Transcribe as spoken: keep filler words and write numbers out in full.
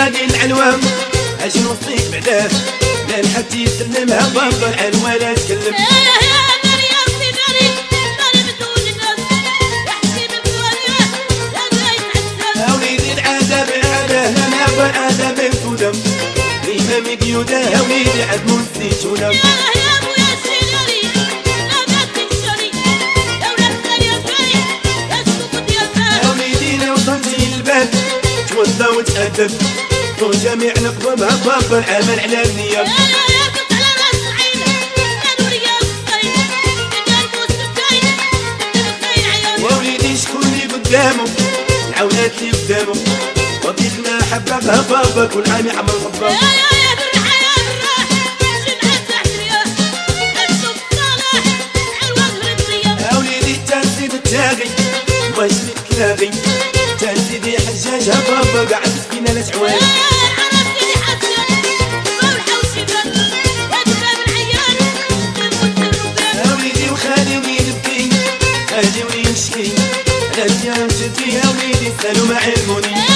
باقي العنوان اش نوصيك بعداه لا لحد يسلمها بابا العنوان لا تكلم. وليدي العذاب عذاب انا والعذاب الفدم ديما مقيودة يا وليدي عاد منسيش ونم. يا وليدي لو صمتي الباب توضى وتأدب طول جميع نقومها بابا العمل على النية. ووليدي شكون اللي قدامه العونات اللي قدامه وضيفنا حبابها بابا كل عام يعمل خباب. يا وليدي تنسيد التاغي واش تلاغي تنسيدي حجاجها بابا قاعد فينا لا تعوان. يا وليدي وخالي ويبكي خالي ويمشي انا زيان جدي يا وليدي سالوا ما علموني.